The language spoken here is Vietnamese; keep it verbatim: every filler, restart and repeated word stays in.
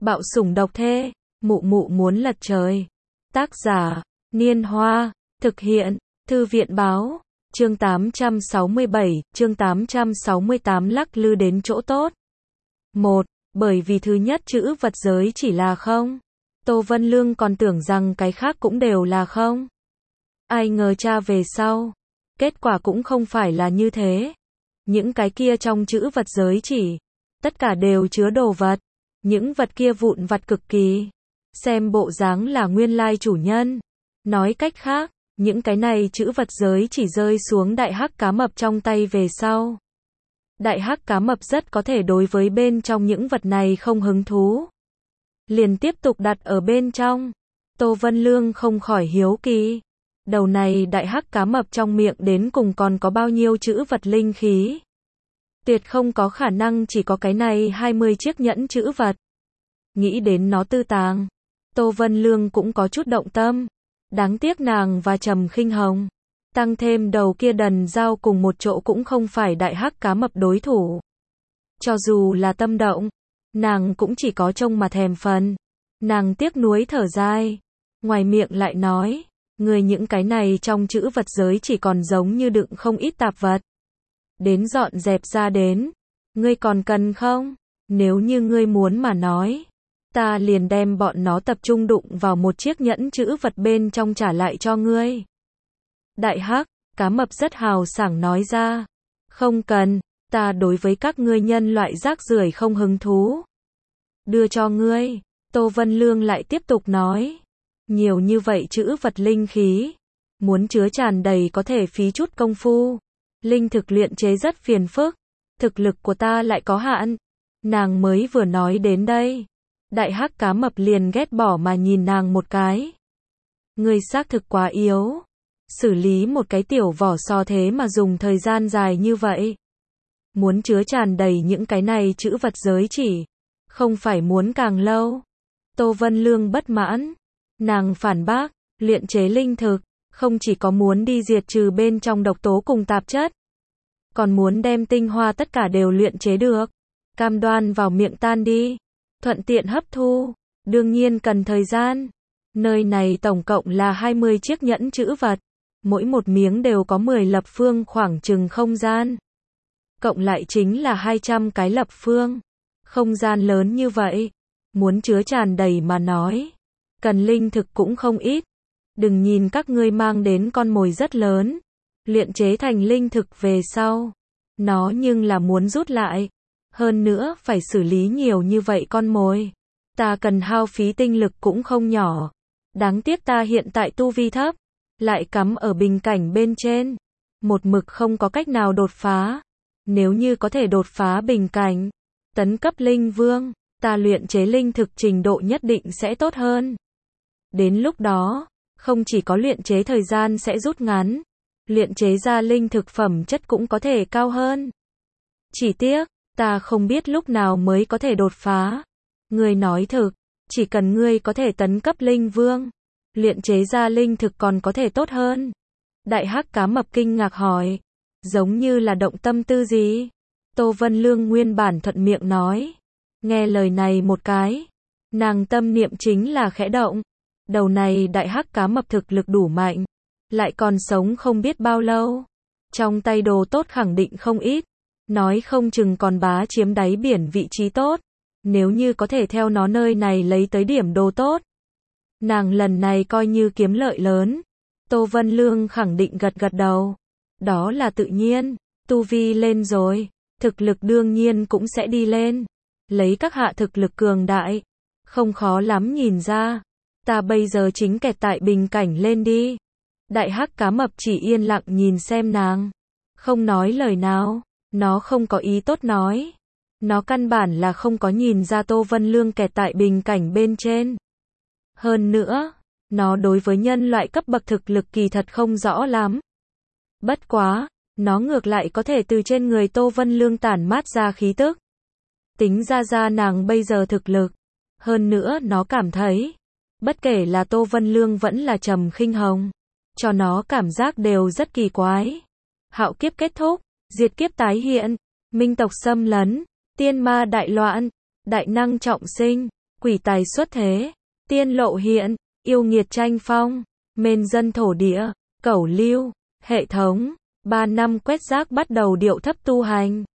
Bạo sủng độc thê, mụ mụ muốn lật trời. Tác giả, Niên Hoa, thực hiện, Thư viện báo, chương tám trăm sáu mươi bảy, chương tám trăm sáu mươi tám lắc lư đến chỗ tốt. một. Bởi vì thứ nhất chữ vật giới chỉ là không. Tô Vân Lương còn tưởng rằng cái khác cũng đều là không. Ai ngờ tra về sau. Kết quả cũng không phải là như thế. Những cái kia trong chữ vật giới chỉ, tất cả đều chứa đồ vật. Những vật kia vụn vặt cực kỳ. Xem bộ dáng là nguyên lai chủ nhân. Nói cách khác, những cái này chữ vật giới chỉ rơi xuống đại hắc cá mập trong tay về sau. Đại hắc cá mập rất có thể đối với bên trong những vật này không hứng thú. Liền tiếp tục đặt ở bên trong. Tô Vân Lương không khỏi hiếu kỳ. Đầu này đại hắc cá mập trong miệng đến cùng còn có bao nhiêu chữ vật linh khí. Tuyệt không có khả năng chỉ có cái này hai mươi chiếc nhẫn chữ vật. Nghĩ đến nó tư tàng. Tô Vân Lương cũng có chút động tâm. Đáng tiếc nàng và Trầm Khinh Hồng. Tăng thêm đầu kia đần dao cùng một chỗ cũng không phải đại hắc cá mập đối thủ. Cho dù là tâm động, nàng cũng chỉ có trông mà thèm phần. Nàng tiếc nuối thở dài. Ngoài miệng lại nói, người những cái này trong chữ vật giới chỉ còn giống như đựng không ít tạp vật. Đến dọn dẹp ra đến. Ngươi còn cần không? Nếu như ngươi muốn mà nói, ta liền đem bọn nó tập trung đụng vào một chiếc nhẫn chữ vật bên trong trả lại cho ngươi. Đại hắc cá mập rất hào sảng nói ra. Không cần, ta đối với các ngươi nhân loại rác rưởi không hứng thú. Đưa cho ngươi. Tô Vân Lương lại tiếp tục nói. Nhiều như vậy chữ vật linh khí. Muốn chứa tràn đầy có thể phí chút công phu. Linh thực luyện chế rất phiền phức. Thực lực của ta lại có hạn. Nàng mới vừa nói đến đây. Đại hắc cá mập liền ghét bỏ mà nhìn nàng một cái. Ngươi xác thực quá yếu. Xử lý một cái tiểu vỏ sò thế mà dùng thời gian dài như vậy. Muốn chứa tràn đầy những cái này chữ vật giới chỉ. Không phải muốn càng lâu. Tô Vân Lương bất mãn. Nàng phản bác, luyện chế linh thực, không chỉ có muốn đi diệt trừ bên trong độc tố cùng tạp chất. Còn muốn đem tinh hoa tất cả đều luyện chế được. Cam đoan vào miệng tan đi. Thuận tiện hấp thu. Đương nhiên cần thời gian. Nơi này tổng cộng là hai mươi chiếc nhẫn chữ vật. Mỗi một miếng đều có mười lập phương khoảng chừng không gian. Cộng lại chính là hai trăm cái lập phương. Không gian lớn như vậy. Muốn chứa tràn đầy mà nói. Cần linh thực cũng không ít. Đừng nhìn các ngươi mang đến con mồi rất lớn. Luyện chế thành linh thực về sau. Nó nhưng là muốn rút lại. Hơn nữa phải xử lý nhiều như vậy con mồi. Ta cần hao phí tinh lực cũng không nhỏ. Đáng tiếc ta hiện tại tu vi thấp. Lại cắm ở bình cảnh bên trên. Một mực không có cách nào đột phá. Nếu như có thể đột phá bình cảnh. Tấn cấp linh vương. Ta luyện chế linh thực trình độ nhất định sẽ tốt hơn. Đến lúc đó, không chỉ có luyện chế thời gian sẽ rút ngắn. Luyện chế ra linh thực phẩm chất cũng có thể cao hơn. Chỉ tiếc, ta không biết lúc nào mới có thể đột phá. Ngươi nói thực, chỉ cần ngươi có thể tấn cấp linh vương. Luyện chế ra linh thực còn có thể tốt hơn. Đại hắc cá mập kinh ngạc hỏi. Giống như là động tâm tư gì? Tô Vân Lương nguyên bản thuận miệng nói. Nghe lời này một cái. Nàng tâm niệm chính là khẽ động. Đầu này đại hắc cá mập thực lực đủ mạnh. Lại còn sống không biết bao lâu. Trong tay đồ tốt khẳng định không ít. Nói không chừng còn bá chiếm đáy biển vị trí tốt. Nếu như có thể theo nó nơi này lấy tới điểm đồ tốt. Nàng lần này coi như kiếm lợi lớn. Tô Vân Lương khẳng định gật gật đầu. Đó là tự nhiên. Tu vi lên rồi. Thực lực đương nhiên cũng sẽ đi lên. Lấy các hạ thực lực cường đại. Không khó lắm nhìn ra. Ta bây giờ chính kẹt tại bình cảnh lên đi. Đại hắc cá mập chỉ yên lặng nhìn xem nàng. Không nói lời nào. Nó không có ý tốt nói. Nó căn bản là không có nhìn ra Tô Vân Lương kẹt tại bình cảnh bên trên. Hơn nữa, nó đối với nhân loại cấp bậc thực lực kỳ thật không rõ lắm. Bất quá, nó ngược lại có thể từ trên người Tô Vân Lương tản mát ra khí tức. Tính ra ra nàng bây giờ thực lực. Hơn nữa nó cảm thấy, bất kể là Tô Vân Lương vẫn là Trầm Khinh Hồng, cho nó cảm giác đều rất kỳ quái. Hạo kiếp kết thúc, diệt kiếp tái hiện, minh tộc xâm lấn, tiên ma đại loạn, đại năng trọng sinh, quỷ tài xuất thế, tiên lộ hiện, yêu nghiệt tranh phong, mên dân thổ địa, cẩu lưu, hệ thống, ba năm quét rác bắt đầu điệu thấp tu hành.